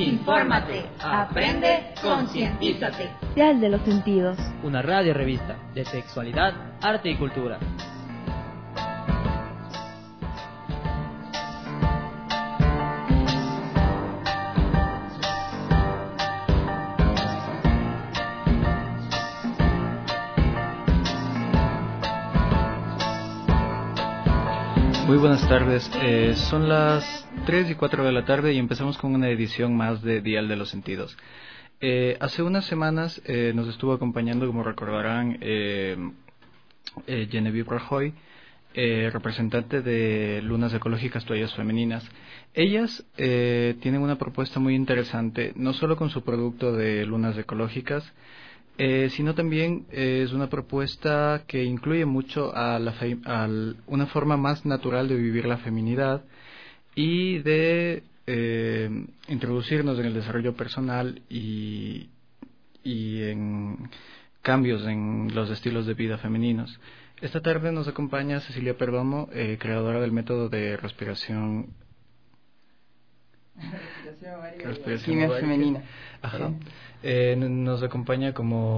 Infórmate, aprende, concientízate. Dial de los Sentidos. Una radio revista de sexualidad, arte y cultura. Muy buenas tardes, son las 3 y 4 de la tarde y empezamos con una edición más de Dial de los Sentidos. Hace unas semanas nos estuvo acompañando, como recordarán, Genevieve Rajoy, representante de Lunas Ecológicas Toallas Femeninas. Ellas tienen una propuesta muy interesante, no solo con su producto de Lunas Ecológicas, sino también es una propuesta que incluye mucho a una forma más natural de vivir la feminidad y de introducirnos en el desarrollo personal y en cambios en los estilos de vida femeninos. Esta tarde nos acompaña Cecilia Perdomo, creadora del método de respiración quimia femenina. Ajá. Nos acompaña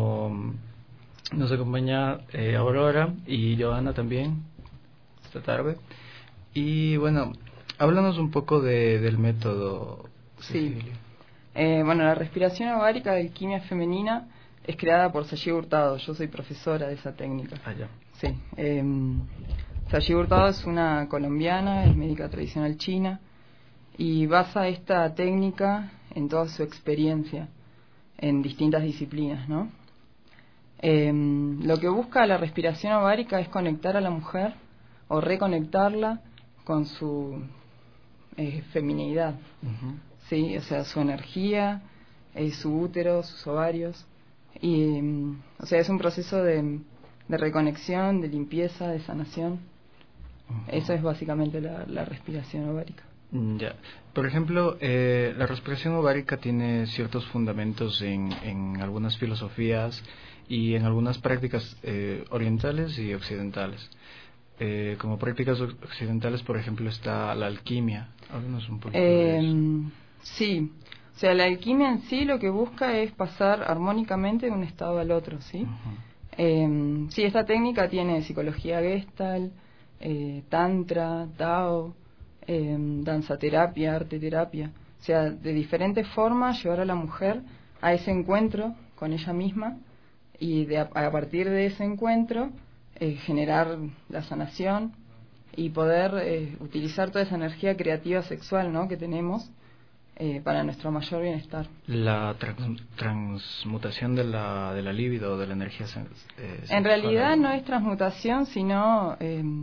Aurora y Johanna también esta tarde. Y bueno, háblanos un poco del método, Cecilia. Sí. Bueno, la respiración ovárica de quimia femenina es creada por Sayé Hurtado. Yo soy profesora de esa técnica. Ya. Sí. Sayé Hurtado es una colombiana, es médica tradicional china y basa esta técnica en toda su experiencia en distintas disciplinas, ¿no? Lo que busca la respiración ovárica es conectar a la mujer o reconectarla con su feminidad, ¿sí? O sea, su energía, su útero, sus ovarios, y o sea, es un proceso de reconexión, de limpieza, de sanación. Eso es básicamente la respiración ovárica. Ya. Por ejemplo, la respiración ovárica tiene ciertos fundamentos en algunas filosofías y en algunas prácticas orientales y occidentales. Como prácticas occidentales, por ejemplo, está la alquimia. Háblanos un poquito de eso. Sí, o sea, la alquimia en sí lo que busca es pasar armónicamente de un estado al otro, ¿sí? Sí, esta técnica tiene psicología Gestalt, tantra, Tao, danzaterapia, arteterapia, o sea, de diferentes formas llevar a la mujer a ese encuentro con ella misma y a partir de ese encuentro generar la sanación y poder utilizar toda esa energía creativa sexual, ¿no?, que tenemos para nuestro mayor bienestar. La transmutación de la libido, de la energía sexual. En realidad no es transmutación, sino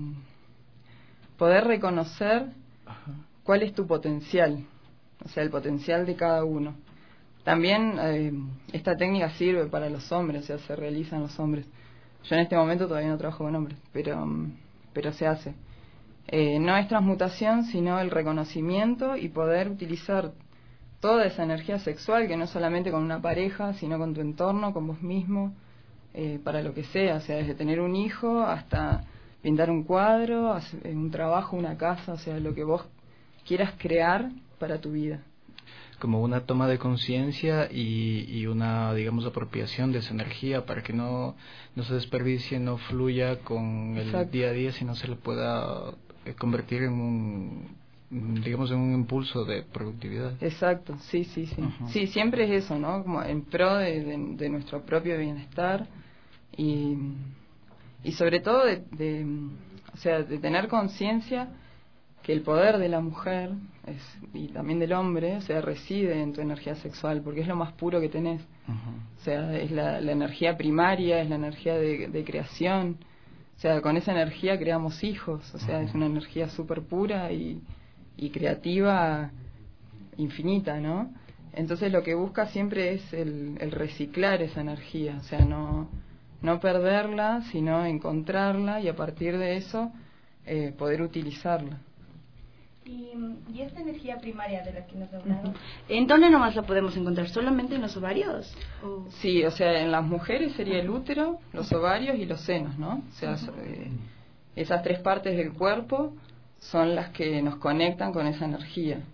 poder reconocer cuál es tu potencial, o sea, el potencial de cada uno. También esta técnica sirve para los hombres, o sea, se realiza en los hombres. Yo en este momento todavía no trabajo con hombres, pero se hace. No es transmutación, sino el reconocimiento y poder utilizar toda esa energía sexual, que no solamente con una pareja, sino con tu entorno, con vos mismo, para lo que sea, o sea, desde tener un hijo hasta pintar un cuadro, un trabajo, una casa, o sea, lo que vos quieras crear para tu vida. Como una toma de conciencia y una, digamos, apropiación de esa energía para que no se desperdicie, no fluya con el Exacto. día a día, sino se le pueda convertir en un impulso de productividad. Exacto, sí. Sí, siempre es eso, ¿no? Como en pro de nuestro propio bienestar y sobre todo o sea, de tener conciencia que el poder de la mujer y también del hombre, o sea, reside en tu energía sexual, porque es lo más puro que tenés. O sea, es la energía primaria, es la energía de creación. O sea, con esa energía creamos hijos, o sea, es una energía súper pura y creativa, infinita, ¿no? Entonces lo que busca siempre es el reciclar esa energía, o sea, no perderla, sino encontrarla y a partir de eso poder utilizarla. ¿Y esta energía primaria de la que nos ha hablado, en dónde nomás la podemos encontrar? ¿Solamente en los ovarios? Sí, o sea, en las mujeres sería el útero, los ovarios y los senos, ¿no? O sea, esas tres partes del cuerpo son las que nos conectan con esa energía. O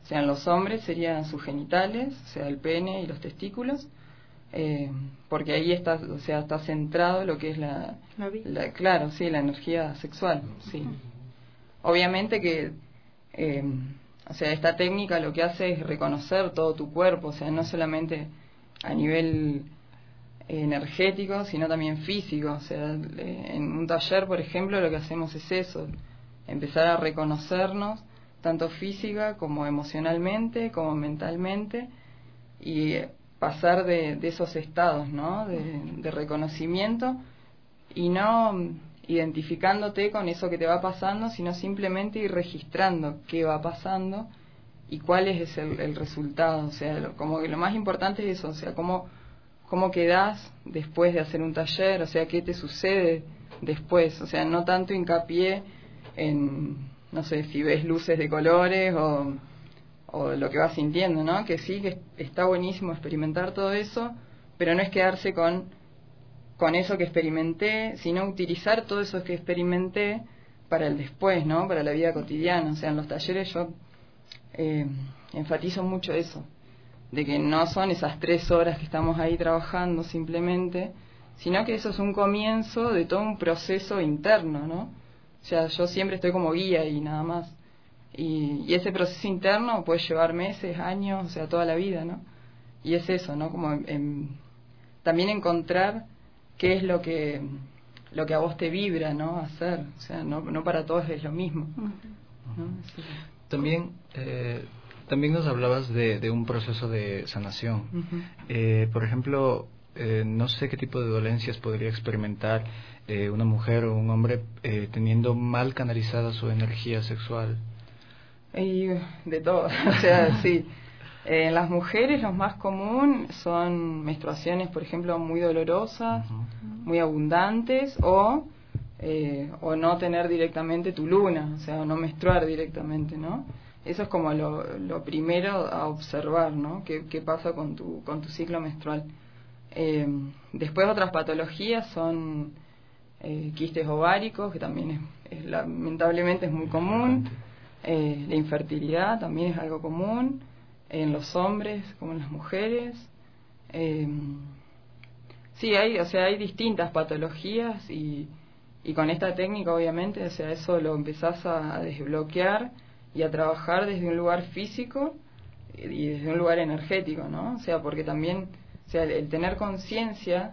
sea, en los hombres serían sus genitales, o sea, el pene y los testículos, porque ahí está, o sea, está centrado lo que es claro, sí, la energía sexual, sí. Obviamente que, o sea, esta técnica lo que hace es reconocer todo tu cuerpo, o sea, no solamente a nivel energético, sino también físico. O sea, en un taller, por ejemplo, lo que hacemos es eso, empezar a reconocernos, tanto física como emocionalmente, como mentalmente, y pasar de esos estados, ¿no?, de reconocimiento, y no identificándote con eso que te va pasando, sino simplemente ir registrando qué va pasando y cuál es el resultado. O sea, como que lo más importante es eso, o sea, cómo quedás después de hacer un taller, o sea, qué te sucede después. O sea, no tanto hincapié en, no sé, si ves luces de colores o lo que vas sintiendo, ¿no? Que sí, que está buenísimo experimentar todo eso, pero no es quedarse con eso que experimenté, sino utilizar todo eso que experimenté para el después, ¿no?, para la vida cotidiana. O sea, en los talleres yo enfatizo mucho eso, de que no son esas 3 horas que estamos ahí trabajando simplemente, sino que eso es un comienzo de todo un proceso interno, ¿no? O sea, yo siempre estoy como guía y nada más. Y ese proceso interno puede llevar meses, años, o sea, toda la vida, ¿no? Y es eso, ¿no? Como también encontrar qué es lo que a vos te vibra, ¿no?, hacer. O sea, no para todos es lo mismo, ¿no? Sí. También nos hablabas de un proceso de sanación. Por ejemplo, no sé qué tipo de dolencias podría experimentar una mujer o un hombre teniendo mal canalizada su energía sexual. Y de todo, o sea, sí. En las mujeres lo más común son menstruaciones, por ejemplo, muy dolorosas, muy abundantes, o no tener directamente tu luna, o sea, o no menstruar directamente, ¿no? Eso es como lo primero a observar, ¿no? ¿Qué pasa con tu ciclo menstrual? Después otras patologías son quistes ováricos, que también lamentablemente es muy común. La infertilidad también es algo común en los hombres como en las mujeres. Sí, hay distintas patologías y con esta técnica, obviamente, o sea, eso lo empezás a desbloquear y a trabajar desde un lugar físico y desde un lugar energético, ¿no? O sea, porque también, o sea, el tener conciencia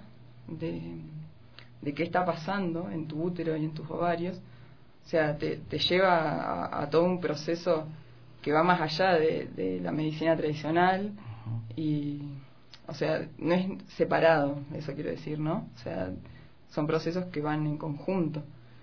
de qué está pasando en tu útero y en tus ovarios, o sea, te lleva a todo un proceso que va más allá de la medicina tradicional y, o sea, no es separado, eso quiero decir, ¿no? O sea, son procesos que van en conjunto.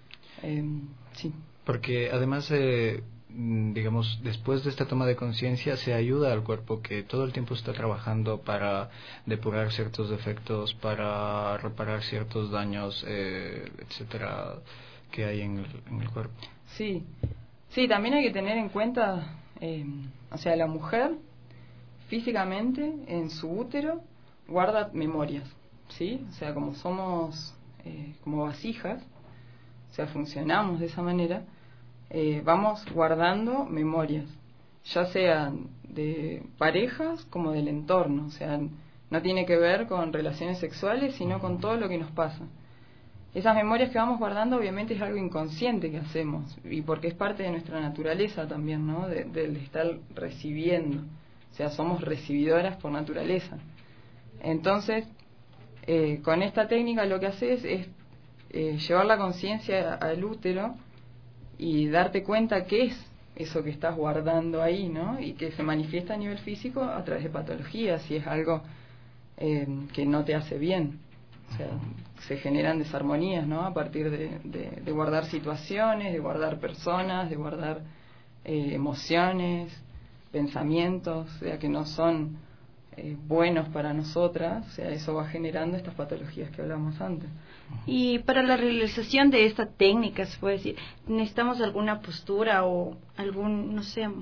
Sí. Porque además, digamos, después de esta toma de conciencia se ayuda al cuerpo que todo el tiempo está trabajando para depurar ciertos defectos, para reparar ciertos daños, etcétera, que hay en el cuerpo. Sí, también hay que tener en cuenta, o sea, la mujer físicamente en su útero guarda memorias, ¿sí? O sea, como somos como vasijas, o sea, funcionamos de esa manera, vamos guardando memorias, ya sean de parejas como del entorno, o sea, no tiene que ver con relaciones sexuales, sino con todo lo que nos pasa. Esas memorias que vamos guardando obviamente es algo inconsciente que hacemos, y porque es parte de nuestra naturaleza también, ¿no?, del estar recibiendo, o sea, somos recibidoras por naturaleza. Entonces, con esta técnica lo que haces es llevar la conciencia al útero y darte cuenta qué es eso que estás guardando ahí, ¿no?, y que se manifiesta a nivel físico a través de patologías, si es algo que no te hace bien. O sea, se generan desarmonías, ¿no?, a partir de guardar situaciones, de guardar personas, de guardar emociones, pensamientos, o sea, que no son buenos para nosotras. O sea, eso va generando estas patologías que hablamos antes. Y para la realización de esta técnica, se puede decir, ¿necesitamos alguna postura o algún, no sé?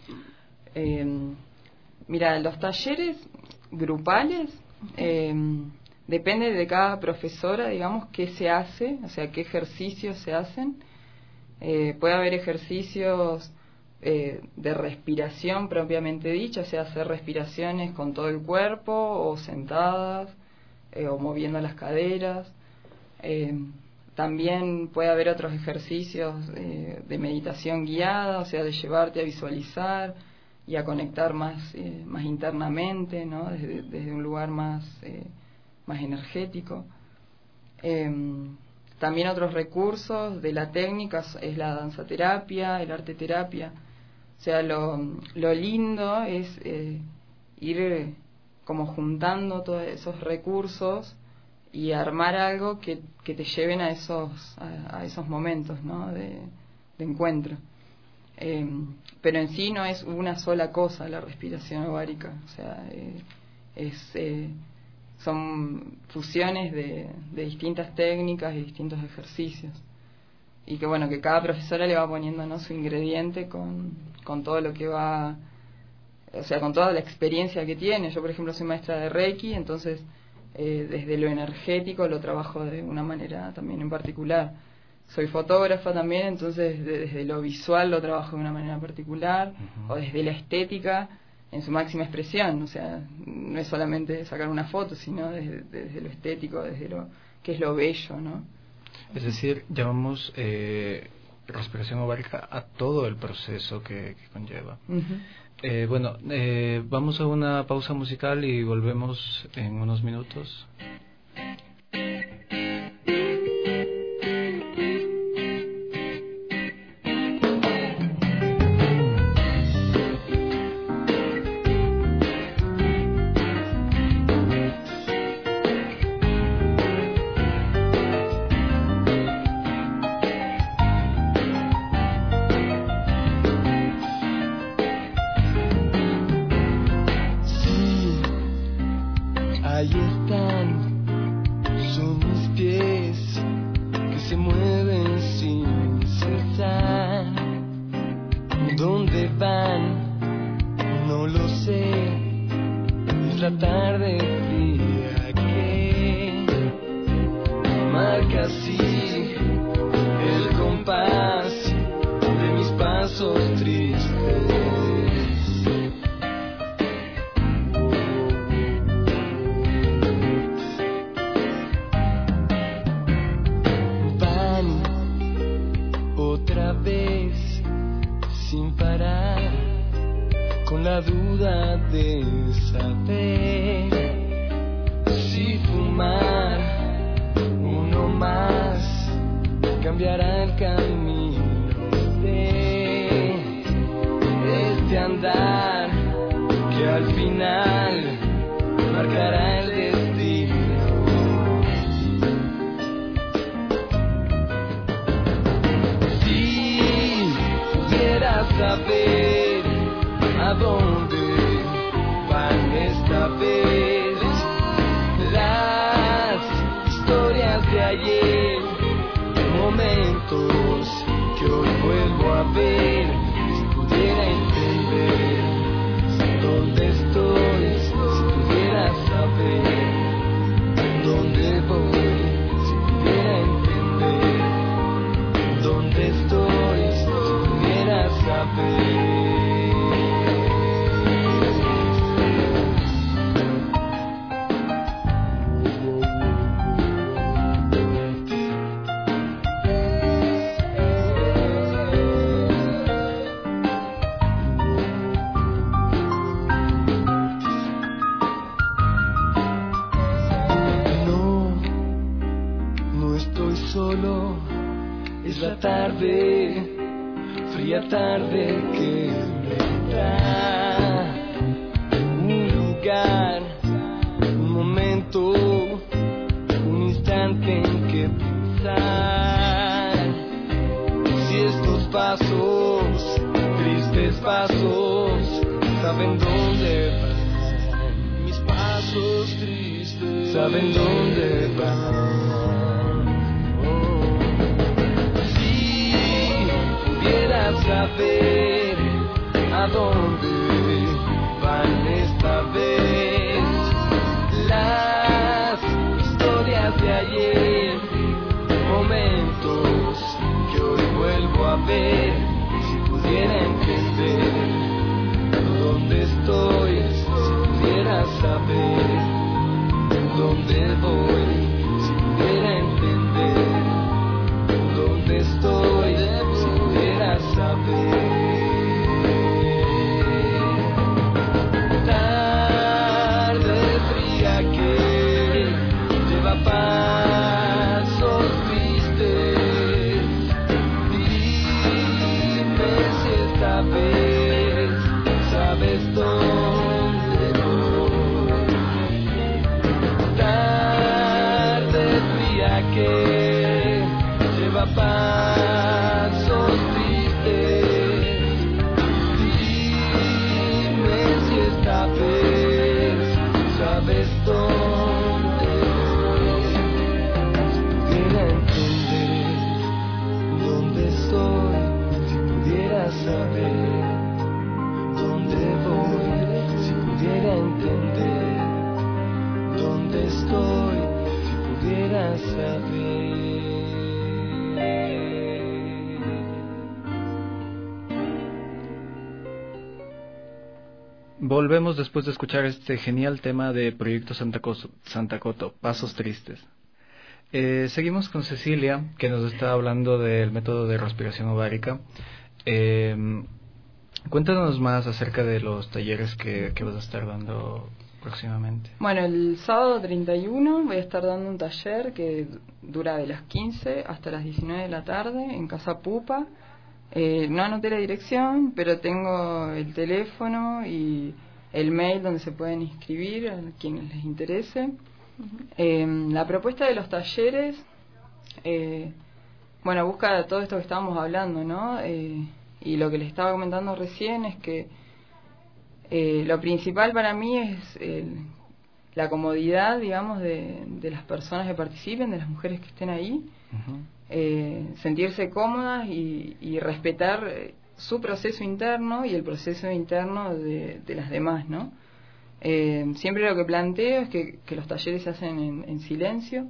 Mira, los talleres grupales, depende de cada profesora, digamos, qué se hace, o sea, qué ejercicios se hacen. Puede haber ejercicios de respiración propiamente dicha, sea hacer respiraciones con todo el cuerpo o sentadas o moviendo las caderas. También puede haber otros ejercicios de meditación guiada, o sea, de llevarte a visualizar y a conectar más internamente, ¿no? Desde un lugar más energético. También otros recursos de la técnica es la danzaterapia, el arte terapia. O sea, lo lindo es ir como juntando todos esos recursos y armar algo que te lleven a esos momentos, ¿no? de encuentro. Pero en sí no es una sola cosa la respiración ovárica, o sea, son fusiones de distintas técnicas y distintos ejercicios, y que bueno, que cada profesora le va poniendo, ¿no?, su ingrediente con todo lo que va, o sea, con toda la experiencia que tiene. Yo, por ejemplo, soy maestra de Reiki, entonces desde lo energético lo trabajo de una manera también en particular. Soy fotógrafa también, entonces desde lo visual lo trabajo de una manera particular, o desde la estética en su máxima expresión. O sea, no es solamente sacar una foto, sino desde lo estético, desde lo que es lo bello, ¿no? Es decir, llamamos respiración ovárica a todo el proceso que conlleva. Bueno, vamos a una pausa musical y volvemos en unos minutos. Momentos que hoy vuelvo a ver, si pudiera entender saber dónde voy, si pudiera entender dónde estoy, si pudiera saber. Tarde fría que lleva pasos tristes, dime si esta vez sabes dónde voy. Tarde fría que lleva pasos tristes, dime si esta vez sabes dónde voy. Si pudiera entender dónde estoy, si pudiera saber dónde voy, si pudiera entender dónde estoy, si pudiera saber. Volvemos después de escuchar este genial tema de Proyecto Santa Coto, Pasos Tristes. Seguimos con Cecilia, que nos está hablando del método de respiración ovárica. Cuéntanos más acerca de los talleres que vas a estar dando próximamente. Bueno, el sábado 31 voy a estar dando un taller que dura de las 15 hasta las 19 de la tarde en Casa Pupa. No anoté la dirección, pero tengo el teléfono y el mail donde se pueden inscribir a quienes les interese. La propuesta de los talleres, bueno, busca todo esto que estábamos hablando, ¿no? Y lo que les estaba comentando recién es que lo principal para mí es la comodidad, digamos, de las personas que participen, de las mujeres que estén ahí. Uh-huh. Sentirse cómodas y respetar su proceso interno y el proceso interno de las demás, ¿no? Siempre lo que planteo es que los talleres se hacen en silencio,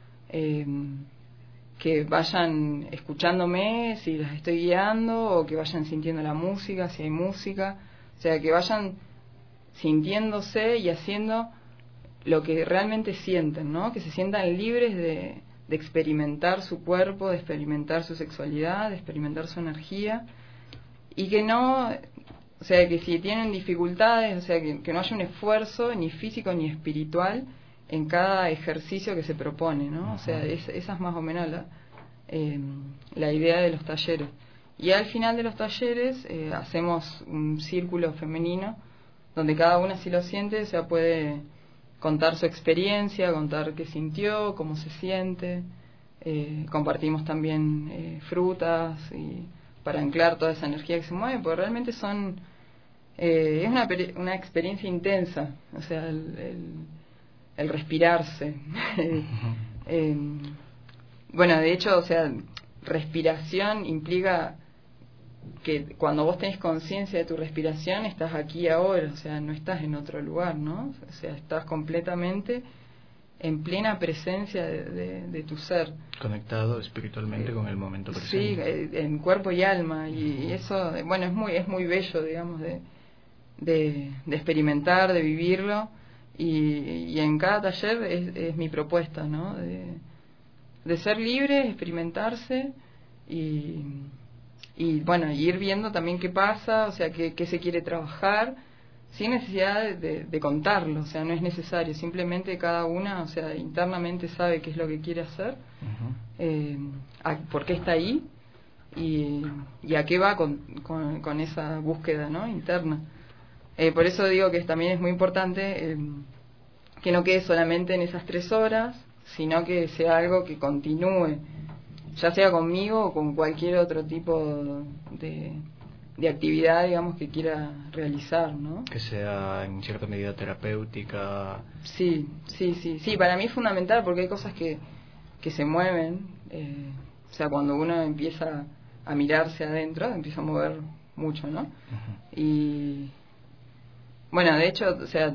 que vayan escuchándome si las estoy guiando, o que vayan sintiendo la música, si hay música, o sea, que vayan sintiéndose y haciendo lo que realmente sienten, ¿no? Que se sientan libres de experimentar su cuerpo, de experimentar su sexualidad, de experimentar su energía, y que no, o sea, que si tienen dificultades, o sea, que no haya un esfuerzo ni físico ni espiritual en cada ejercicio que se propone, ¿no? O sea, esa es más o menos la idea de los talleres. Y al final de los talleres hacemos un círculo femenino donde cada una, si lo siente, o sea, puede contar su experiencia, contar qué sintió, cómo se siente. Compartimos también frutas y para anclar toda esa energía que se mueve, porque realmente son es una experiencia intensa, o sea, el respirarse. Bueno, de hecho, o sea, respiración implica que cuando vos tenés conciencia de tu respiración, estás aquí ahora, o sea, no estás en otro lugar, ¿no? O sea, estás completamente en plena presencia de tu ser. Conectado espiritualmente con el momento presente. Sí, en cuerpo y alma, y eso, bueno, es muy bello, digamos, de experimentar, de vivirlo, y en cada taller es mi propuesta, ¿no? De ser libre, experimentarse y bueno, ir viendo también qué pasa, o sea, qué se quiere trabajar, sin necesidad de contarlo, o sea, no es necesario, simplemente cada una, o sea, internamente sabe qué es lo que quiere hacer, por qué está ahí y a qué va con esa búsqueda, ¿no? Interna. Por eso digo que también es muy importante que no quede solamente en esas 3 horas, sino que sea algo que continúe, ya sea conmigo o con cualquier otro tipo de actividad, digamos, que quiera realizar, ¿no? Que sea en cierta medida terapéutica. Sí, para mí es fundamental, porque hay cosas que se mueven, o sea, cuando uno empieza a mirarse adentro, empieza a mover mucho, ¿no? Uh-huh. Y bueno, de hecho, o sea,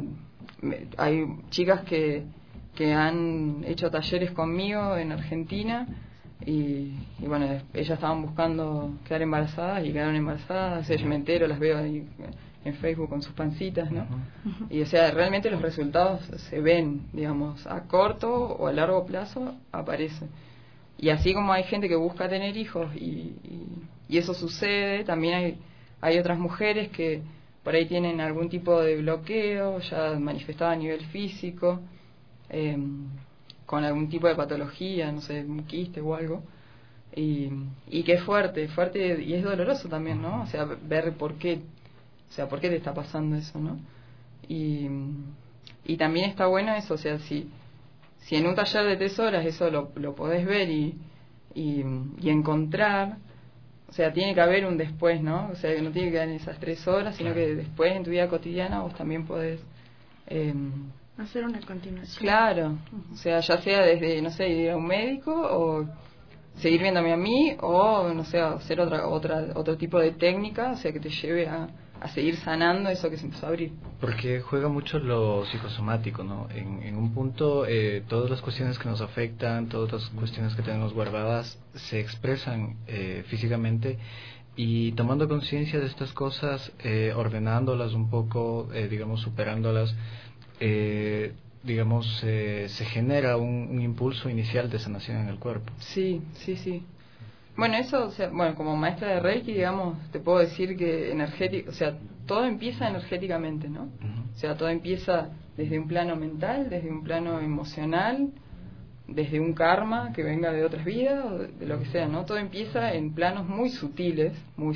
hay chicas que han hecho talleres conmigo en Argentina, y bueno, ellas estaban buscando quedar embarazadas y quedaron embarazadas. O sea, yo me entero, las veo ahí en Facebook con sus pancitas, ¿no? Y o sea, realmente los resultados se ven, digamos, a corto o a largo plazo aparecen. Y así como hay gente que busca tener hijos y eso sucede, también hay otras mujeres que por ahí tienen algún tipo de bloqueo ya manifestado a nivel físico, con algún tipo de patología, no sé, un quiste o algo, y que es fuerte y es doloroso también, ¿no? O sea, ver por qué te está pasando eso, ¿no? Y también está bueno eso, o sea, si en un taller de 3 horas eso lo podés ver y encontrar, o sea, tiene que haber un después, ¿no? O sea, que no tiene que quedar en esas 3 horas, sino que después en tu vida cotidiana vos también podés hacer una continuación. Claro, o sea, ya sea desde, no sé, ir a un médico o seguir viéndome a mí o, no sé, hacer otro tipo de técnica, o sea, que te lleve a seguir sanando eso que se empezó a abrir. Porque juega mucho lo psicosomático, ¿no? En un punto, todas las cuestiones que nos afectan, todas las cuestiones que tenemos guardadas, se expresan físicamente, y tomando conciencia de estas cosas, ordenándolas un poco, digamos, superándolas, digamos, se genera un impulso inicial de sanación en el cuerpo. Sí. Bueno, eso, o sea, bueno, como maestra de Reiki, digamos, te puedo decir que o sea, todo empieza energéticamente, ¿no? O sea, todo empieza desde un plano mental, desde un plano emocional, desde un karma que venga de otras vidas, o de lo que sea, ¿no? Todo empieza en planos muy sutiles,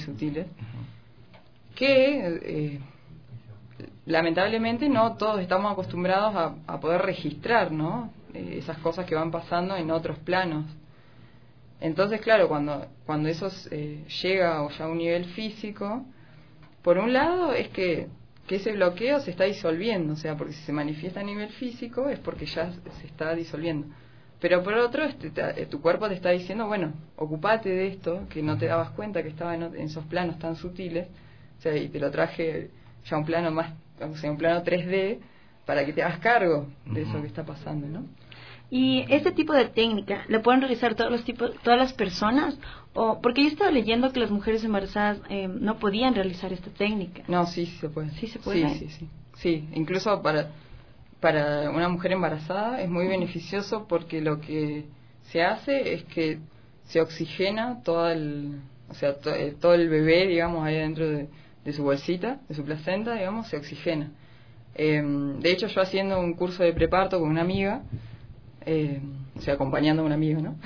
que lamentablemente no todos estamos acostumbrados a poder registrar, ¿no? Esas cosas que van pasando en otros planos. Entonces, claro, cuando eso llega ya a un nivel físico, por un lado es que ese bloqueo se está disolviendo, o sea, porque si se manifiesta a nivel físico es porque ya se está disolviendo. Pero por otro, tu cuerpo te está diciendo, bueno, ocupate de esto, que no te dabas cuenta que estaba en esos planos tan sutiles, o sea, y te lo traje ya a un plano más, o sea, un plano 3D, para que te hagas cargo de eso que está pasando, ¿no? ¿Y este tipo de técnica lo pueden realizar todas las personas? Porque yo estaba leyendo que las mujeres embarazadas no podían realizar esta técnica. No, sí se puede. ¿Sí se puede? Sí, incluso para una mujer embarazada es muy beneficioso, porque lo que se hace es que se oxigena todo el bebé, digamos, ahí dentro de su bolsita, de su placenta, digamos, se oxigena. De hecho, yo haciendo un curso de preparto con una amiga, o sea, acompañando a un amigo, ¿no?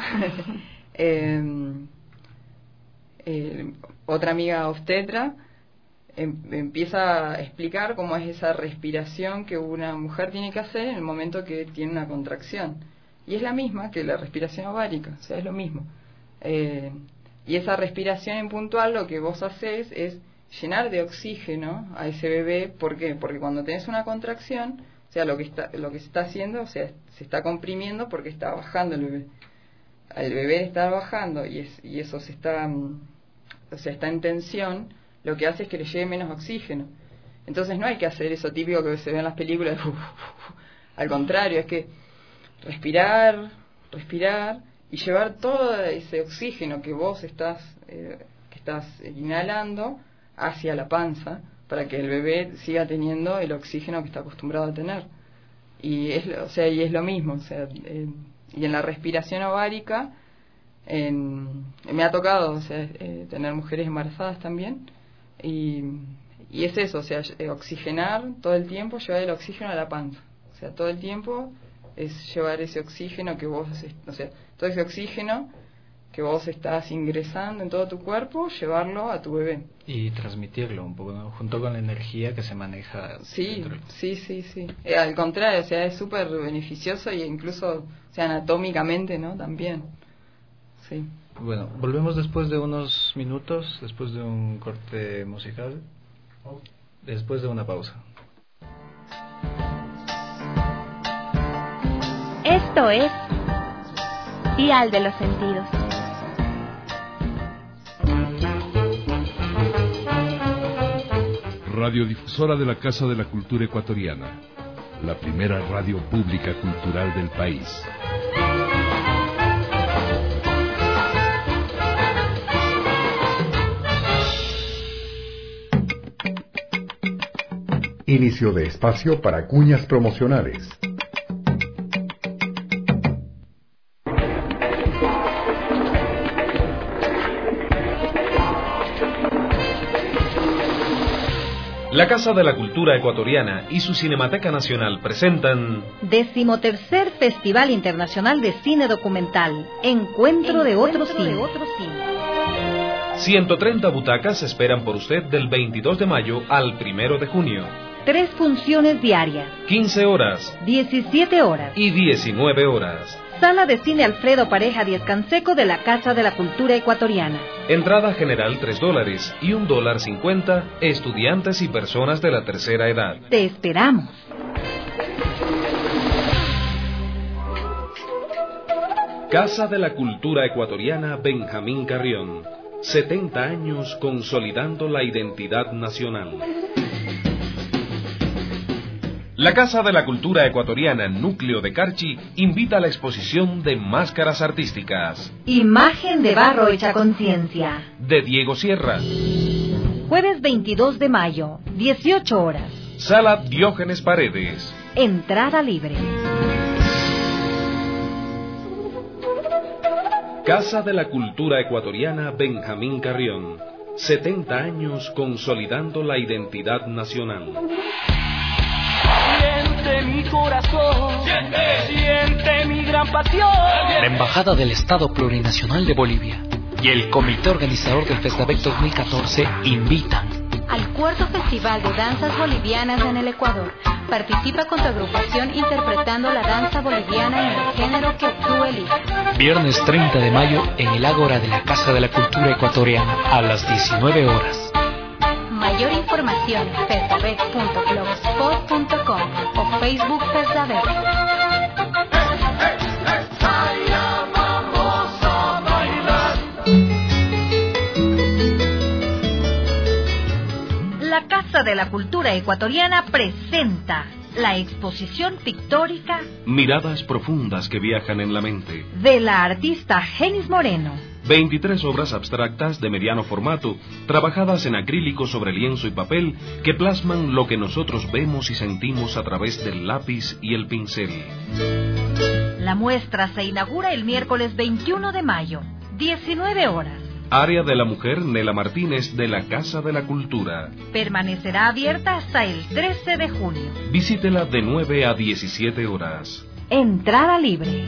Otra amiga obstetra empieza a explicar cómo es esa respiración que una mujer tiene que hacer en el momento que tiene una contracción. Y es la misma que la respiración ovárica, o sea, es lo mismo. Y esa respiración en puntual, lo que vos hacés es llenar de oxígeno a ese bebé. ¿Por qué? Porque cuando tenés una contracción, o sea, lo que se está haciendo, o sea, se está comprimiendo porque está bajando el bebé. Al bebé está bajando y eso está en tensión, lo que hace es que le llegue menos oxígeno. Entonces no hay que hacer eso típico que se ve en las películas. Al contrario, es que respirar y llevar todo ese oxígeno que vos estás inhalando hacia la panza, para que el bebé siga teniendo el oxígeno que está acostumbrado a tener. Y es lo mismo, o sea, y en la respiración ovárica me ha tocado, o sea, tener mujeres embarazadas también, y es eso, o sea, oxigenar todo el tiempo, llevar el oxígeno a la panza, o sea, todo el tiempo es llevar ese oxígeno que vos, o sea, todo ese oxígeno que vos estás ingresando en todo tu cuerpo, llevarlo a tu bebé. Y transmitirlo un poco, ¿no? Junto con la energía que se maneja. Sí. Al contrario, o sea, es súper beneficioso, y incluso, o sea, anatómicamente, ¿no? También. Sí. Bueno, volvemos después de unos minutos, después de un corte musical, después de una pausa. Esto es Dial de los Sentidos. Radiodifusora de la Casa de la Cultura Ecuatoriana, la primera radio pública cultural del país. Inicio de espacio para cuñas promocionales. La Casa de la Cultura Ecuatoriana y su Cinemateca Nacional presentan 13º Festival Internacional de Cine Documental, Encuentro de Otro Cine. 130 butacas esperan por usted del 22 de mayo al 1 de junio. 3 funciones diarias. 15 horas. 17 horas. Y 19 horas. Sala de Cine Alfredo Pareja Díez Canseco de la Casa de la Cultura Ecuatoriana. Entrada general $3 y $1.50, estudiantes y personas de la tercera edad. Te esperamos. Casa de la Cultura Ecuatoriana Benjamín Carrión. 70 años consolidando la identidad nacional. La Casa de la Cultura Ecuatoriana Núcleo de Carchi invita a la exposición de máscaras artísticas. Imagen de barro hecha conciencia. De Diego Sierra. Jueves 22 de mayo, 18 horas. Sala Diógenes Paredes. Entrada libre. Casa de la Cultura Ecuatoriana Benjamín Carrión. 70 años consolidando la identidad nacional. Siente mi corazón, siente mi gran pasión. La Embajada del Estado Plurinacional de Bolivia y el comité organizador del FESDAVEC 2014 invitan al 4º Festival de Danzas Bolivianas en el Ecuador. Participa con tu agrupación interpretando la danza boliviana en el género que tú elijas. Viernes 30 de mayo en el Ágora de la Casa de la Cultura Ecuatoriana a las 19 horas. Mayor información en fesdavec.blogspot.com o Facebook Fesdavec. La Casa de la Cultura Ecuatoriana presenta la exposición pictórica Miradas profundas que viajan en la mente de la artista Genis Moreno. 23 obras abstractas de mediano formato, trabajadas en acrílico sobre lienzo y papel, que plasman lo que nosotros vemos y sentimos a través del lápiz y el pincel. La muestra se inaugura el miércoles 21 de mayo, 19 horas. Área de la Mujer Nela Martínez de la Casa de la Cultura. Permanecerá abierta hasta el 13 de junio. Visítela de 9 a 17 horas. Entrada libre.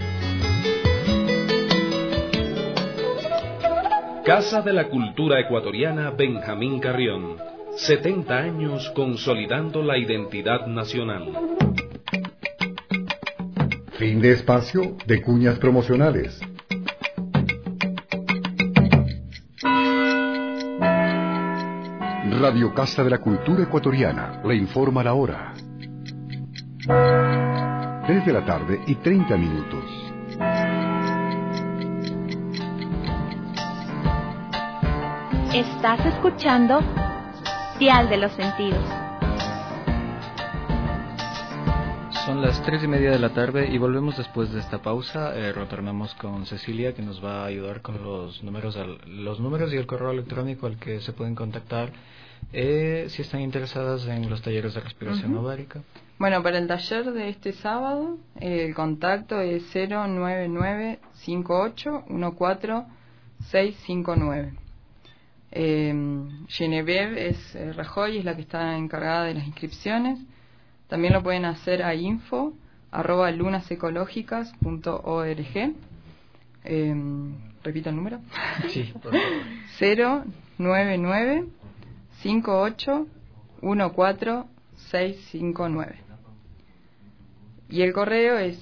Casa de la Cultura Ecuatoriana Benjamín Carrión. 70 años consolidando la identidad nacional. Fin de espacio de cuñas promocionales. Radio Casa de la Cultura Ecuatoriana le informa la hora. 3 de la tarde y 30 minutos. Estás escuchando Dial de los Sentidos. Son las 3:30 de la tarde y volvemos después de esta pausa. Retornamos con Cecilia, que nos va a ayudar con los números y el correo electrónico al que se pueden contactar si están interesadas en los talleres de respiración ovárica. Bueno, para el taller de este sábado, el contacto es 099-5814-659. Genevieve Rajoy es la que está encargada de las inscripciones. También lo pueden hacer a info@lunasecológicas.org. ¿Repito el número? Sí, por favor. 099-5814-659. Y el correo es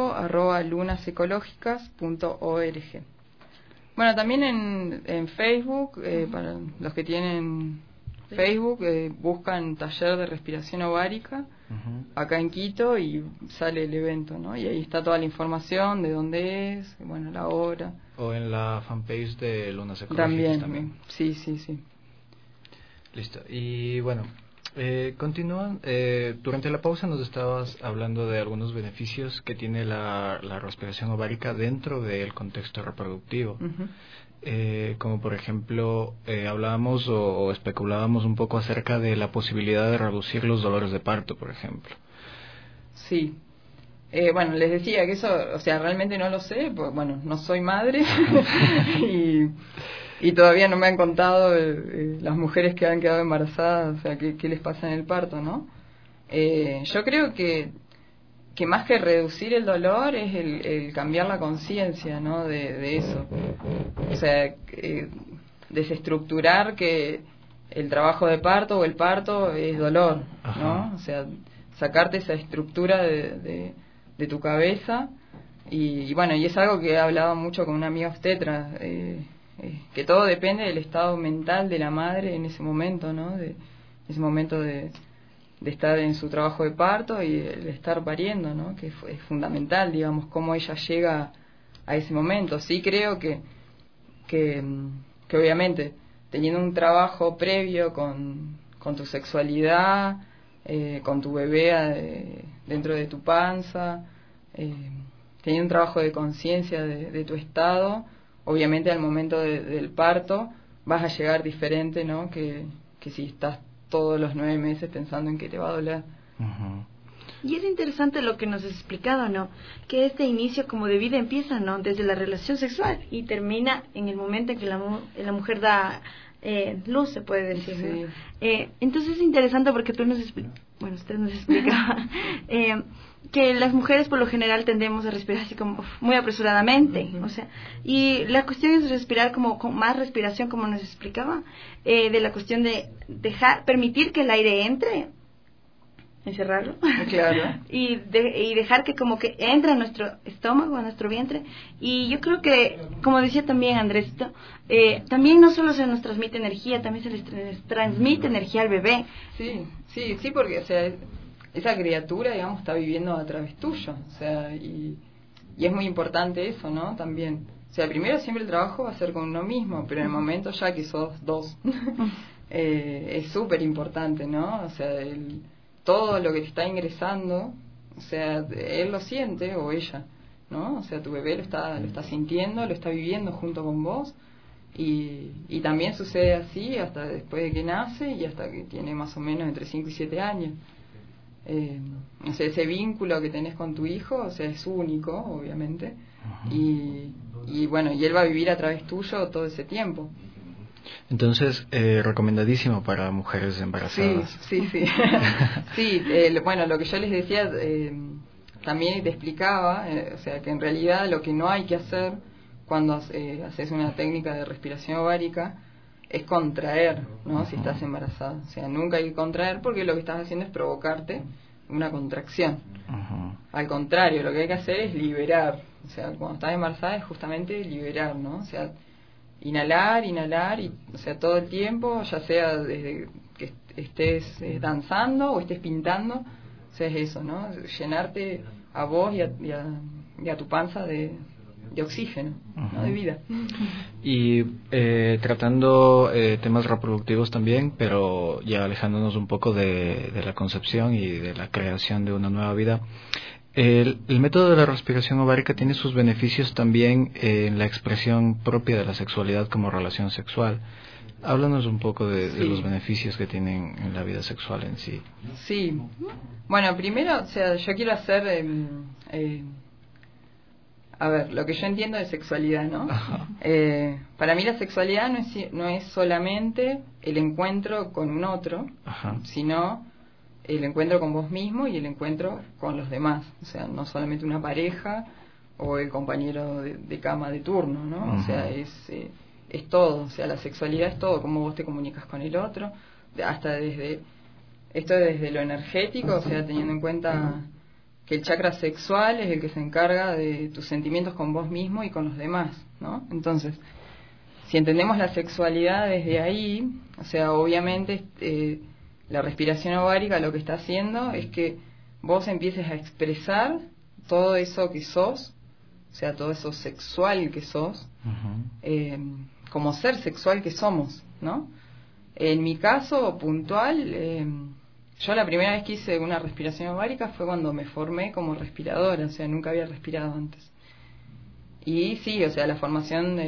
info@lunasecológicas.org. Bueno, también en Facebook, para los que tienen Facebook, buscan taller de respiración ovárica acá en Quito y sale el evento, ¿no? Y ahí está toda la información de dónde es, bueno, la hora. O en la fanpage de Lunas Ecológicas también. Sí. Listo. Y bueno, continúan. Durante la pausa nos estabas hablando de algunos beneficios que tiene la respiración ovárica dentro del contexto reproductivo. como por ejemplo hablábamos o especulábamos un poco acerca de la posibilidad de reducir los dolores de parto, por ejemplo. Sí. Bueno, les decía que eso, o sea, realmente no lo sé, porque, bueno, no soy madre y todavía no me han contado las mujeres que han quedado embarazadas, o sea, qué les pasa en el parto, ¿no? Yo creo que más que reducir el dolor es el cambiar la conciencia, ¿no? De eso. O sea, desestructurar que el trabajo de parto o el parto es dolor, ¿no? O sea, sacarte esa estructura de tu cabeza y bueno, y es algo que he hablado mucho con una amiga obstetra, que todo depende del estado mental de la madre en ese momento, ¿no? De ese momento de estar en su trabajo de parto y el estar pariendo, ¿no? Que es fundamental, digamos, cómo ella llega a ese momento. Sí creo que obviamente teniendo un trabajo previo con tu sexualidad, con tu bebé dentro de tu panza, teniendo un trabajo de conciencia de tu estado, obviamente al momento del parto vas a llegar diferente, ¿no? Que si estás todos los 9 meses pensando en que te va a doler. Uh-huh. Y es interesante lo que nos has explicado, ¿no? Que este inicio como de vida empieza, ¿no? Desde la relación sexual y termina en el momento en que la mujer da luz, se puede decir, ¿no? Sí. Entonces es interesante porque usted nos explicaba que las mujeres por lo general tendemos a respirar así como muy apresuradamente, uh-huh. O sea, y la cuestión es respirar como con más respiración, como nos explicaba, de la cuestión de permitir que el aire entre, encerrarlo, claro. y dejar que como que entre a nuestro estómago, a nuestro vientre. Y yo creo que, como decía también Andresito, también no solo se nos transmite energía, también se les transmite energía al bebé. Sí, porque, o sea, esa criatura, digamos, está viviendo a través tuyo, o sea, y es muy importante eso, ¿no? También, o sea, primero siempre el trabajo va a ser con uno mismo, pero en el momento ya que sos dos, es súper importante, ¿no? O sea, todo lo que te está ingresando, o sea, él lo siente o ella, ¿no? O sea, tu bebé lo está sintiendo, lo está viviendo junto con vos, y también sucede así hasta después de que nace y hasta que tiene más o menos entre 5 y 7 años. O sea, ese vínculo que tenés con tu hijo, o sea, es único, obviamente, y bueno, y él va a vivir a través tuyo todo ese tiempo. Entonces, recomendadísimo para mujeres embarazadas. Sí. Sí, bueno, lo que yo les decía, también te explicaba, o sea, que en realidad lo que no hay que hacer cuando haces una técnica de respiración ovárica es contraer, ¿no? Si estás embarazada. O sea, nunca hay que contraer porque lo que estás haciendo es provocarte una contracción. Al contrario, lo que hay que hacer es liberar. O sea, cuando estás embarazada es justamente liberar, ¿no? O sea, inhalar, y, o sea, todo el tiempo, ya sea desde que estés danzando o estés pintando, o sea, es eso, ¿no? Llenarte a vos y a tu panza de oxígeno, ¿no? De vida. Y tratando temas reproductivos también, pero ya alejándonos un poco de la concepción y de la creación de una nueva vida. El método de la respiración ovárica tiene sus beneficios también en la expresión propia de la sexualidad como relación sexual. Háblanos un poco de los beneficios que tienen en la vida sexual en sí. Sí. Bueno, primero, o sea, yo quiero hacer... a ver, lo que yo entiendo de sexualidad, ¿no? Para mí la sexualidad no es solamente el encuentro con un otro, sino el encuentro con vos mismo y el encuentro con los demás. O sea, no solamente una pareja o el compañero de cama de turno, ¿no? O sea, es todo. O sea, la sexualidad es todo, cómo vos te comunicas con el otro, hasta desde lo energético, o sea, teniendo en cuenta que el chakra sexual es el que se encarga de tus sentimientos con vos mismo y con los demás, ¿no? Entonces, si entendemos la sexualidad desde ahí, o sea, obviamente la respiración ovárica lo que está haciendo es que vos empieces a expresar todo eso que sos, o sea, todo eso sexual que sos, como ser sexual que somos, ¿no? En mi caso puntual, yo la primera vez que hice una respiración ovárica fue cuando me formé como respiradora, o sea, nunca había respirado antes. Y sí, o sea, la formación de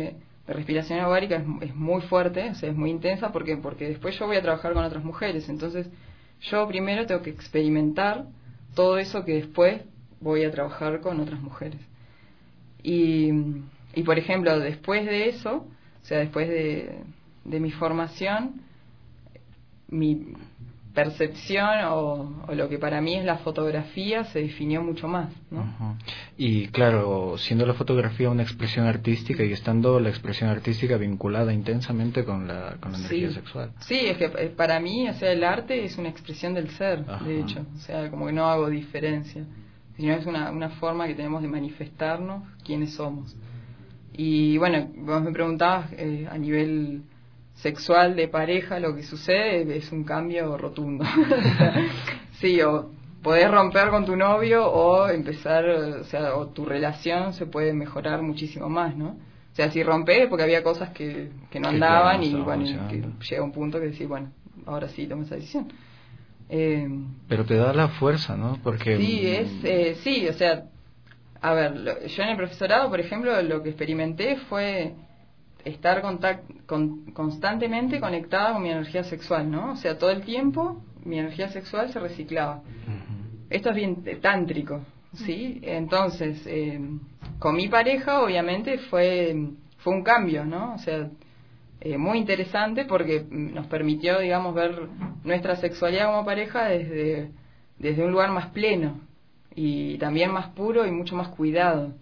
respiración ovárica es muy fuerte, o sea, es muy intensa, porque después yo voy a trabajar con otras mujeres, entonces yo primero tengo que experimentar todo eso que después voy a trabajar con otras mujeres. Y por ejemplo, después de eso, o sea, después de mi formación, mi percepción o lo que para mí es la fotografía se definió mucho más, ¿no? Uh-huh. Y claro, siendo la fotografía una expresión artística y estando la expresión artística vinculada intensamente con la energía sexual. Sí, es que para mí, o sea, el arte es una expresión del ser, uh-huh. De hecho, o sea, como que no hago diferencia, sino es una forma que tenemos de manifestarnos quiénes somos. Y bueno, vos me preguntabas a nivel sexual de pareja, lo que sucede es un cambio rotundo. Sí, o podés romper con tu novio o empezar, o sea, o tu relación se puede mejorar muchísimo más, ¿no? O sea, si rompés porque había cosas que no andaban, y bueno, que llega un punto que decís, bueno, ahora sí tomo esa decisión. Pero te da la fuerza, ¿no? Porque sí, sí, o sea, a ver, yo en el profesorado, por ejemplo, lo que experimenté fue estar constantemente conectada con mi energía sexual, ¿no? O sea, todo el tiempo mi energía sexual se reciclaba. Uh-huh. Esto es bien tántrico, ¿sí? Entonces, con mi pareja, obviamente, fue un cambio, ¿no? O sea, muy interesante porque nos permitió, digamos, ver nuestra sexualidad como pareja desde un lugar más pleno y también más puro y mucho más cuidado.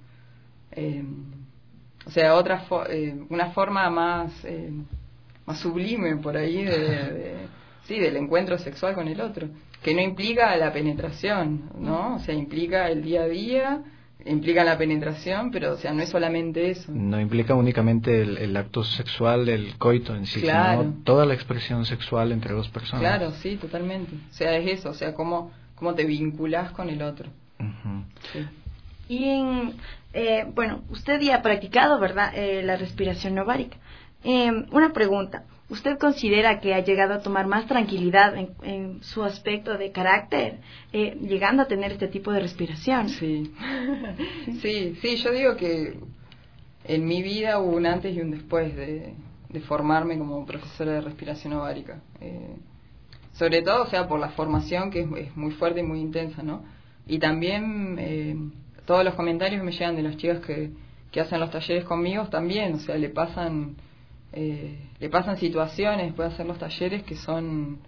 O sea, una forma más sublime por ahí del encuentro sexual con el otro, que no implica la penetración, ¿no? O sea, implica el día a día, implica la penetración, pero o sea, no es solamente eso. No implica únicamente el acto sexual, el coito en sí, claro, sino toda la expresión sexual entre dos personas. Claro, sí, totalmente. O sea, es eso, o sea, cómo te vinculás con el otro. Uh-huh. Sí. Y bueno, usted ya ha practicado, ¿verdad?, la respiración ovárica. Una pregunta. ¿Usted considera que ha llegado a tomar más tranquilidad en su aspecto de carácter, llegando a tener este tipo de respiración? Sí. Sí, yo digo que en mi vida hubo un antes y un después de formarme como profesora de respiración ovárica. Sobre todo, o sea, por la formación que es muy fuerte y muy intensa, ¿no? Y también todos los comentarios que me llegan de las chicas que hacen los talleres conmigo también, o sea, le pasan situaciones después de hacer los talleres que son,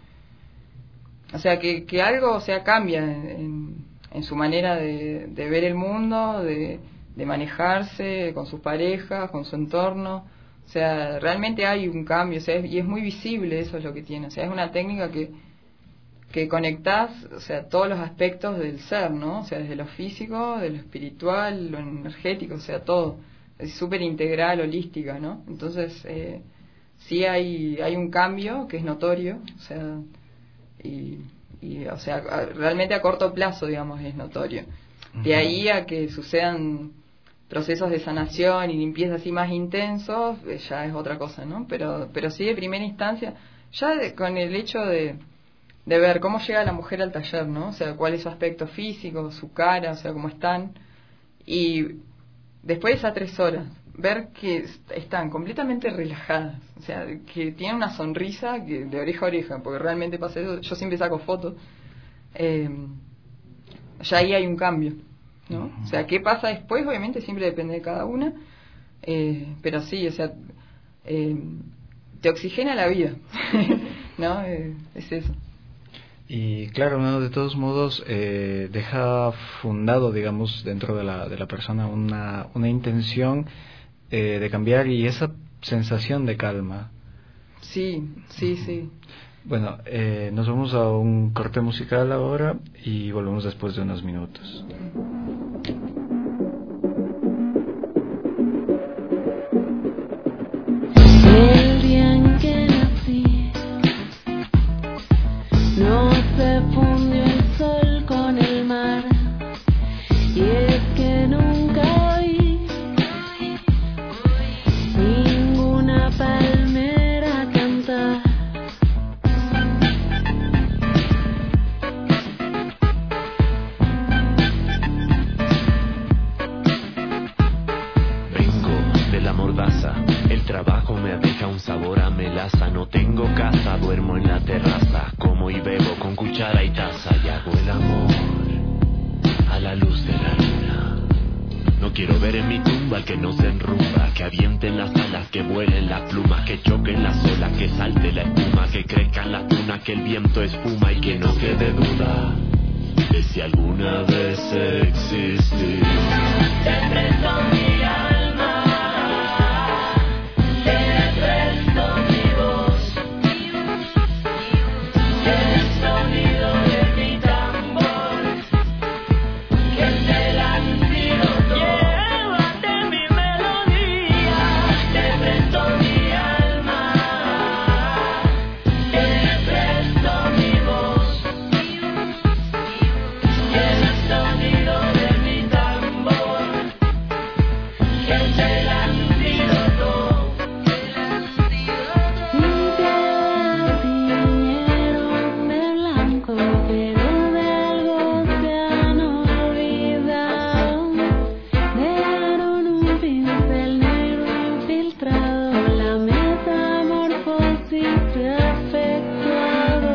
o sea, que algo, o sea, cambia en su manera de ver el mundo, de manejarse con sus parejas, con su entorno. O sea, realmente hay un cambio, o sea, y es muy visible, eso es lo que tiene. O sea, es una técnica que conectás, o sea, todos los aspectos del ser, ¿no? O sea, desde lo físico, de lo espiritual, lo energético, o sea, todo. Es súper integral, holística, ¿no? Entonces, sí hay un cambio que es notorio, o sea, y o sea, realmente a corto plazo, digamos, es notorio. De ahí a que sucedan procesos de sanación y limpieza así más intensos, ya es otra cosa, ¿no? Pero sí, de primera instancia, ya con el hecho de ver cómo llega la mujer al taller, ¿no? O sea, cuál es su aspecto físico, su cara, o sea, cómo están, y después de esas 3 horas, ver que están completamente relajadas, o sea, que tienen una sonrisa que de oreja a oreja, porque realmente pasa eso, yo siempre saco fotos, ya ahí hay un cambio, ¿no? Uh-huh. O sea, ¿qué pasa después? Obviamente siempre depende de cada una, pero sí, o sea, te oxigena la vida, ¿no? Es eso. Y claro, ¿no? De todos modos deja fundado, digamos, dentro de la persona una intención de cambiar y esa sensación de calma. Sí. Bueno, nos vamos a un corte musical ahora y volvemos después de unos minutos. El día en que nací, no se fundió el sol con el mar, y es que nunca oí ninguna palmera cantar. Vengo de la mordaza, el trabajo casa y hago el amor a la luz de la luna. No quiero ver en mi tumba al que no se enrumba, que avienten las alas, que vuelen las plumas, que choquen las olas, que salte la espuma, que crezcan las dunas, que el viento espuma y que no quede duda de si alguna vez existí. Te presto mi alma, te presto mi voz, el sonido de mi tambor, que es el antídoto. Llévate mi melodía, te presto mi alma, te presto mi voz, el sonido de mi tambor, que es el antídoto. Mi piedra tiñeron de blanco, pero de algo se han olvidado. Dejaron un pincel negro infiltrado, la metamorfosis se ha efectuado.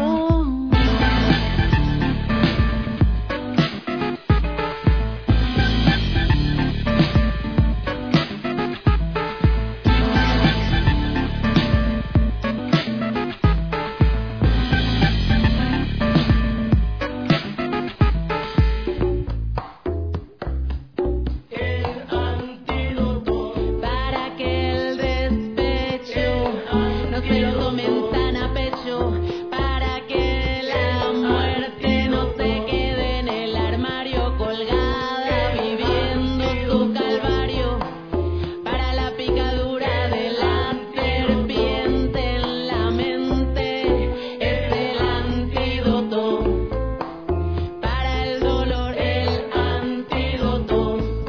Para que el despecho no se lo tomen tan a pecho, para que la muerte no se quede en el armario colgada viviendo su calvario, para la picadura de la serpiente en la mente es el antídoto, para el dolor el antídoto.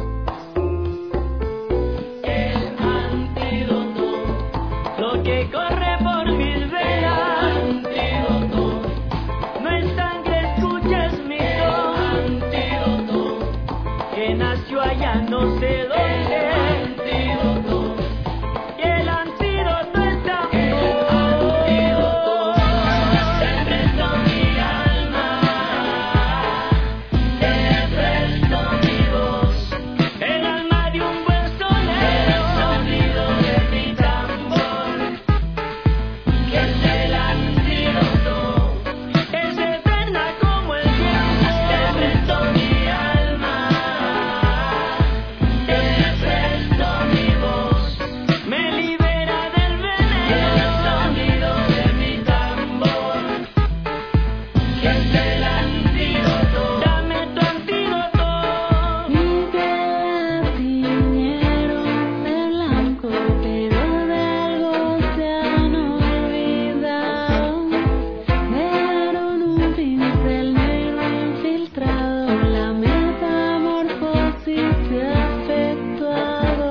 El antídoto, Lo que corre por mis venas, antídoto, no es sangre, escucha, es mi son, antídoto, que nació allá no sé dónde, antídoto, y el antídoto es amor. te presto mi alma, te presto mi voz, El alma de un buen el sonero, sonido de mi tambor, que es el antídoto. es eterna como el Te tiempo. presto mi alma, te presto mi voz, Me libera del el veneno. sonido de mi tambor, que es el antídoto. Dame tu antídoto. Mi piedra tiñeron de blanco, pero de algo se han olvidado. Dejaron un pincel negro infiltrado, la metamorfosis se ha efectuado.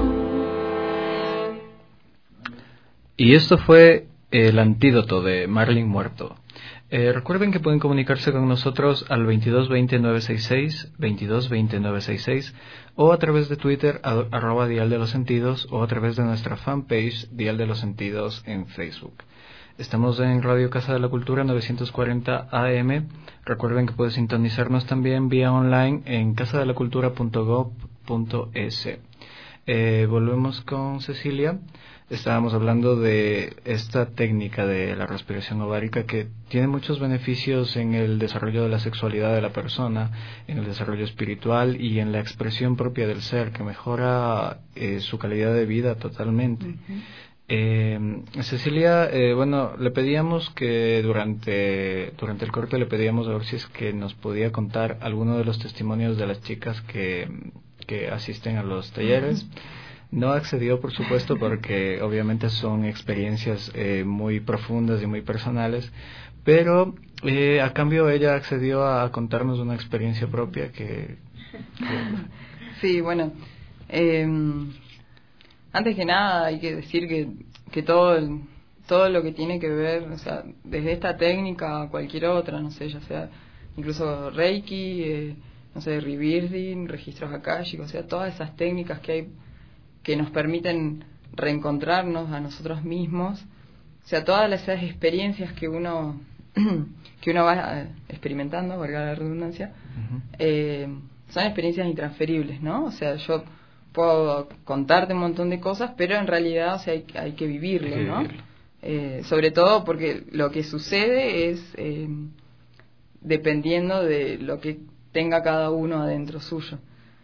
Y esto fue El Antídoto de Marlin Muerto. Recuerden que pueden comunicarse con nosotros al 2220-966, 2220-966, o a través de Twitter, @Dial de los Sentidos, o a través de nuestra fanpage Dial de los Sentidos en Facebook. Estamos en Radio Casa de la Cultura 940 AM. Recuerden que pueden sintonizarnos también vía online en casadelacultura.gov.es. Volvemos con Cecilia. Estábamos hablando de esta técnica de la respiración ovárica que tiene muchos beneficios en el desarrollo de la sexualidad de la persona, en el desarrollo espiritual y en la expresión propia del ser, que mejora su calidad de vida totalmente. Cecilia, bueno, le pedíamos que durante el corte le pedíamos a ver si es que nos podía contar alguno de los testimonios de las chicas que asisten a los talleres. No accedió, por supuesto, porque obviamente son experiencias muy profundas y muy personales, pero a cambio ella accedió a contarnos una experiencia propia que... Sí, bueno, antes que nada hay que decir que todo lo que tiene que ver, o sea, desde esta técnica a cualquier otra, no sé, ya sea incluso Reiki, no sé, rebirthing, registros akáshicos, o sea, todas esas técnicas que hay que nos permiten reencontrarnos a nosotros mismos, o sea, todas esas experiencias que uno que uno va experimentando, valga la redundancia, son experiencias intransferibles, ¿no? O sea, yo puedo contarte un montón de cosas, pero en realidad, o sea, hay que vivirlo, ¿no? Sobre todo porque lo que sucede es dependiendo de lo que tenga cada uno adentro suyo.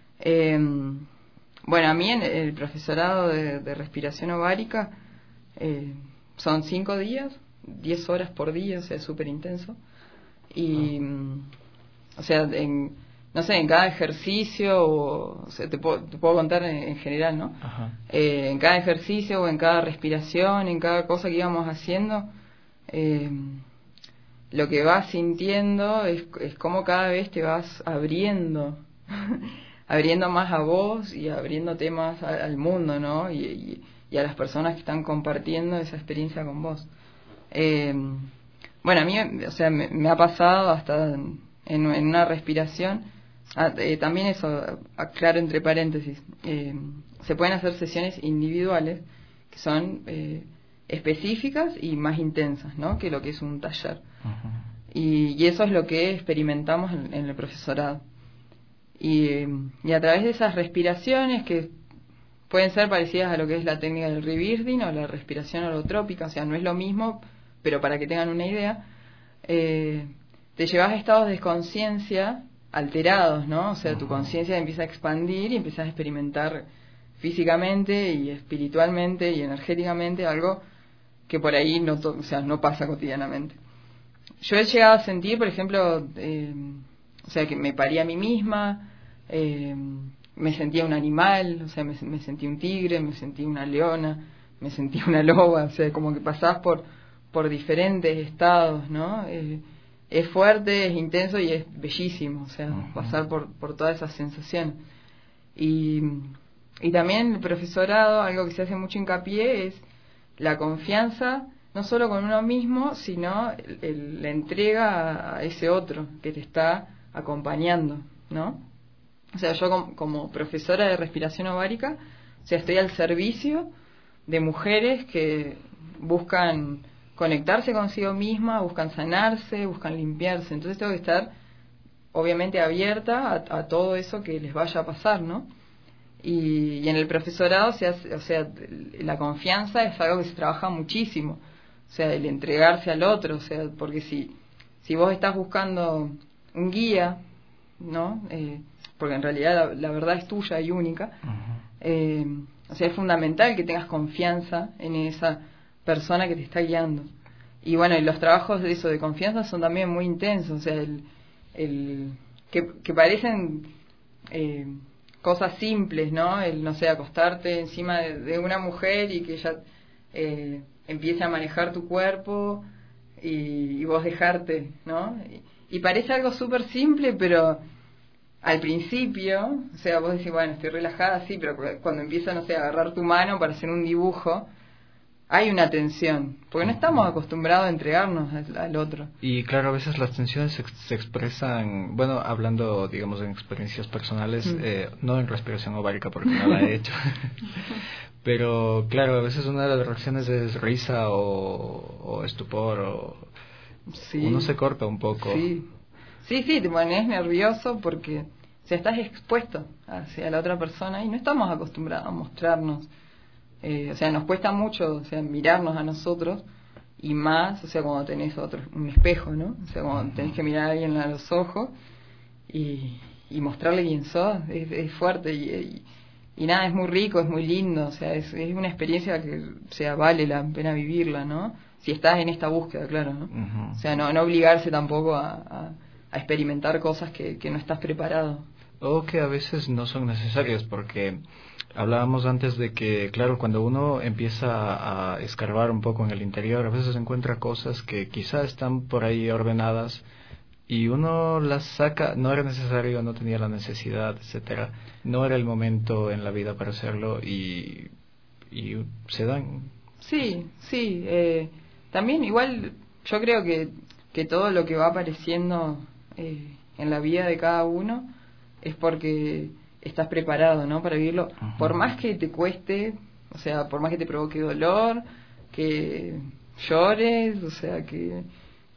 Bueno, a mí en el profesorado de respiración ovárica son 5 días, 10 horas por día, o sea, es súper intenso. Y, o sea, no sé, en cada ejercicio, o sea, te puedo contar en general, ¿no? En cada ejercicio o en cada respiración, en cada cosa que íbamos haciendo, lo que vas sintiendo es como cada vez te vas abriendo, abriendo más a vos y abriéndote más al mundo, ¿no? Y a las personas que están compartiendo esa experiencia con vos. Bueno, a mí, o sea, me ha pasado hasta en una respiración. También eso, aclaro entre paréntesis, se pueden hacer sesiones individuales que son específicas y más intensas, ¿no? Que lo que es un taller. Y eso es lo que experimentamos en el profesorado. Y a través de esas respiraciones que pueden ser parecidas a lo que es la técnica del rebirthing o la respiración holotrópica, o sea, no es lo mismo, pero para que tengan una idea, te llevas a estados de conciencia alterados, ¿no? O sea, tu conciencia empieza a expandir y empiezas a experimentar físicamente y espiritualmente y energéticamente algo que por ahí no pasa cotidianamente. Yo he llegado a sentir, por ejemplo, o sea, que me parí a mí misma, me sentía un animal, o sea, me sentí un tigre, me sentí una leona, me sentí una loba, o sea, como que pasás por diferentes estados, ¿no? Es fuerte, es intenso y es bellísimo, o sea, pasar por todas esas sensaciones. Y también el profesorado, algo que se hace mucho hincapié es la confianza, no solo con uno mismo, sino la entrega a ese otro que te está acompañando, ¿no? O sea, yo como profesora de respiración ovárica, o sea, estoy al servicio de mujeres que buscan conectarse consigo misma, buscan sanarse, buscan limpiarse. Entonces tengo que estar, obviamente, abierta a todo eso que les vaya a pasar, ¿no? Y en el profesorado, o sea, la confianza es algo que se trabaja muchísimo. O sea, el entregarse al otro, o sea, porque si vos estás buscando un guía, ¿no? Porque en realidad la verdad es tuya y única, o sea, es fundamental que tengas confianza en esa persona que te está guiando. Y bueno, y los trabajos de eso de confianza son también muy intensos, o sea, que parecen cosas simples, ¿no? No sé, acostarte encima de una mujer y que ella empiece a manejar tu cuerpo y vos dejarte, ¿no? Y parece algo súper simple, pero al principio, o sea, vos decís, bueno, estoy relajada, sí, pero cuando empieza, no sé, a agarrar tu mano para hacer un dibujo, hay una tensión, porque no estamos acostumbrados a entregarnos al otro. Y claro, a veces las tensiones se expresan, bueno, hablando, digamos, en experiencias personales, no en respiración ovárica porque no la he hecho, pero claro, a veces una de las reacciones es risa o estupor, o uno se corta un poco. Sí, te pones nervioso porque estás expuesto hacia la otra persona y no estamos acostumbrados a mostrarnos. O sea, nos cuesta mucho, o sea, mirarnos a nosotros, y más, o sea, cuando tenés un espejo, ¿no? O sea, cuando tenés que mirar a alguien a los ojos y mostrarle quién sos, es fuerte y nada, es muy rico, es muy lindo, o sea, es una experiencia que, o sea, vale la pena vivirla, ¿no? Si estás en esta búsqueda, claro, ¿no? O sea, no obligarse tampoco a experimentar cosas que no estás preparado. O que a veces no son necesarias, porque hablábamos antes de que, claro, cuando uno empieza a escarbar un poco en el interior, a veces encuentra cosas que quizá están por ahí ordenadas y uno las saca, no era necesario, no tenía la necesidad, etcétera, no era el momento en la vida para hacerlo y se dan. Sí, también igual yo creo que todo lo que va apareciendo en la vida de cada uno es porque estás preparado, ¿no? Para vivirlo. Por más que te cueste, o sea, por más que te provoque dolor, que llores, o sea, que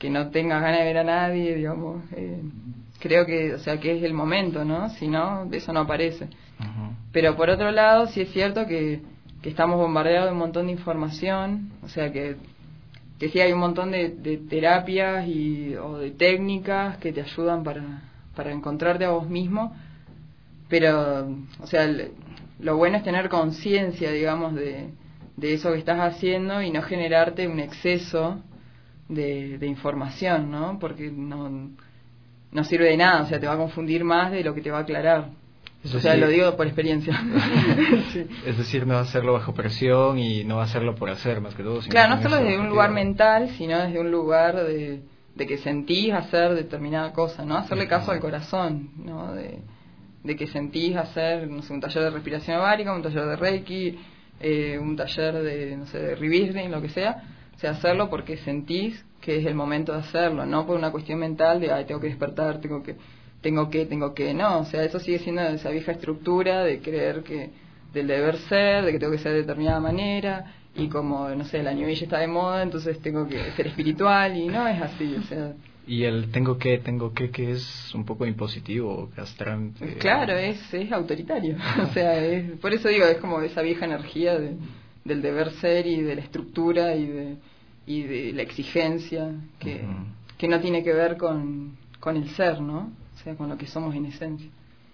no tengas ganas de ver a nadie, digamos. Creo que, o sea, que es el momento, ¿no? Si no, eso no aparece. Pero por otro lado, sí es cierto que estamos bombardeados de un montón de información, o sea, que sí hay un montón de terapias o de técnicas que te ayudan para encontrarte a vos mismo, pero, o sea, lo bueno es tener conciencia, digamos, de eso que estás haciendo y no generarte un exceso de información, ¿no? Porque no sirve de nada, o sea, te va a confundir más de lo que te va a aclarar. O sea, lo digo por experiencia. Sí. Es decir, no hacerlo bajo presión y no hacerlo por hacer, más que todo. Claro, no solo desde un lugar mental, sino desde un lugar de que sentís hacer determinada cosa, ¿no? Hacerle caso al corazón, ¿no? De que sentís hacer, no sé, un taller de respiración ovárica, un taller de Reiki, un taller de, no sé, de rebirthing, lo que sea. O sea, hacerlo porque sentís que es el momento de hacerlo, no por una cuestión mental de, ay, tengo que despertar, tengo que, no, o sea, eso sigue siendo esa vieja estructura de creer que, del deber ser, de que tengo que ser de determinada manera, y como, no sé, la New Age está de moda, entonces tengo que ser espiritual, y no es así, o sea. Y el tengo que es un poco impositivo, castrante. Claro, es autoritario, o sea, por eso digo, es como esa vieja energía del deber ser y de la estructura y de la exigencia, que no tiene que ver con el ser, ¿no? O sea, con lo que somos en esencia.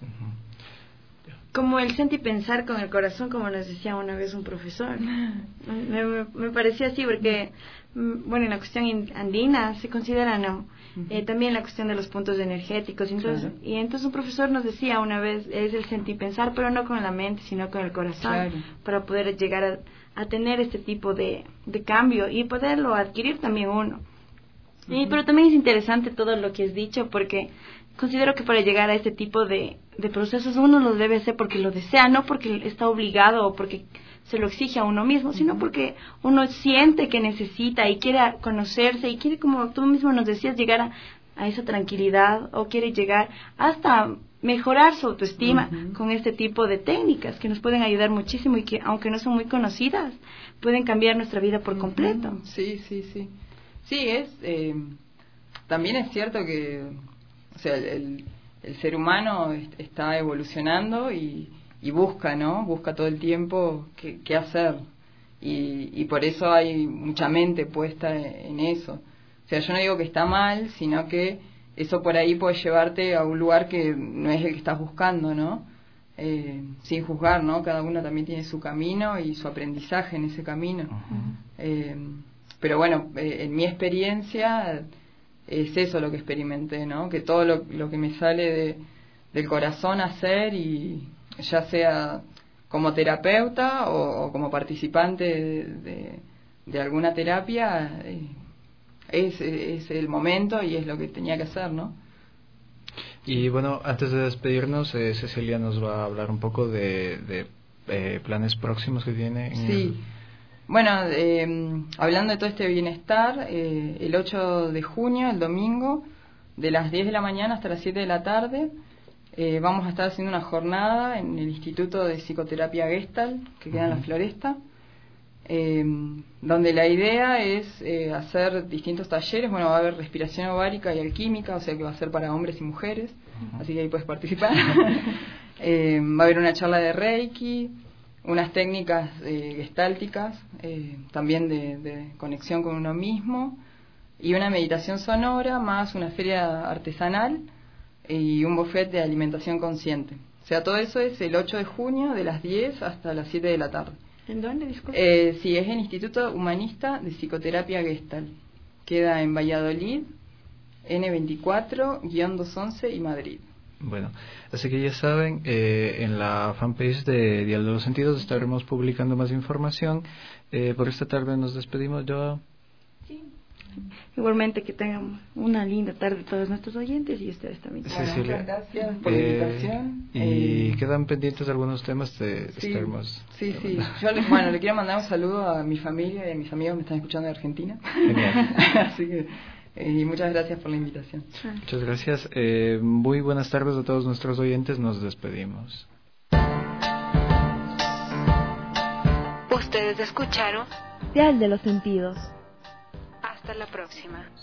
Como el sentir y pensar con el corazón, como nos decía una vez un profesor. Me parecía así, porque, bueno, en la cuestión andina se considera, ¿no? También la cuestión de los puntos energéticos. Entonces, claro. Y entonces un profesor nos decía una vez, es el sentir y pensar, pero no con la mente, sino con el corazón, claro, para poder llegar a tener este tipo de cambio y poderlo adquirir también uno. Pero también es interesante todo lo que has dicho, porque considero que para llegar a este tipo de procesos uno lo debe hacer porque lo desea, no porque está obligado o porque se lo exige a uno mismo, sino porque uno siente que necesita y quiere conocerse y quiere, como tú mismo nos decías, llegar a esa tranquilidad, o quiere llegar hasta mejorar su autoestima con este tipo de técnicas que nos pueden ayudar muchísimo y que, aunque no son muy conocidas, pueden cambiar nuestra vida por completo. Sí. Sí, también es cierto que, o sea, el ser humano está evolucionando y busca, ¿no? Busca todo el tiempo qué hacer. Y por eso hay mucha mente puesta en eso. O sea, yo no digo que está mal, sino que eso por ahí puede llevarte a un lugar que no es el que estás buscando, ¿no? Sin juzgar, ¿no? Cada uno también tiene su camino y su aprendizaje en ese camino. Pero bueno, en mi experiencia es eso lo que experimenté, ¿no? Que todo lo que me sale del corazón hacer, y ya sea como terapeuta o como participante de alguna terapia, es el momento y es lo que tenía que hacer, ¿no? Y bueno, antes de despedirnos, Cecilia nos va a hablar un poco de planes próximos que tiene. Sí. Bueno, hablando de todo este bienestar, el 8 de junio, el domingo, de las 10 de la mañana hasta las 7 de la tarde, vamos a estar haciendo una jornada en el Instituto de Psicoterapia Gestalt, que queda en la Floresta, donde la idea es hacer distintos talleres. Bueno, va a haber respiración ovárica y alquímica, o sea que va a ser para hombres y mujeres, así que ahí puedes participar. Va a haber una charla de Reiki, unas técnicas gestálticas, también de conexión con uno mismo, y una meditación sonora, más una feria artesanal y un buffet de alimentación consciente. O sea, todo eso es el 8 de junio, de las 10 hasta las 7 de la tarde. ¿En dónde, disculpe? Sí, es el Instituto Humanista de Psicoterapia Gestalt. Queda en Valladolid, N24-211 y Madrid. Bueno, así que ya saben, en la fanpage de Dial de los Sentidos estaremos publicando más información. Por esta tarde nos despedimos, Joa. Sí. Igualmente, que tengan una linda tarde todos nuestros oyentes y ustedes también. Muchas gracias por la invitación. Y quedan pendientes algunos temas estaremos. Sí. Yo le quiero mandar un saludo a mi familia y a mis amigos que me están escuchando de Argentina. Genial. Así que y muchas gracias por la invitación. Muchas gracias. Muy buenas tardes a todos nuestros oyentes. Nos despedimos. Ustedes escucharon Dial de los Sentidos. Hasta la próxima.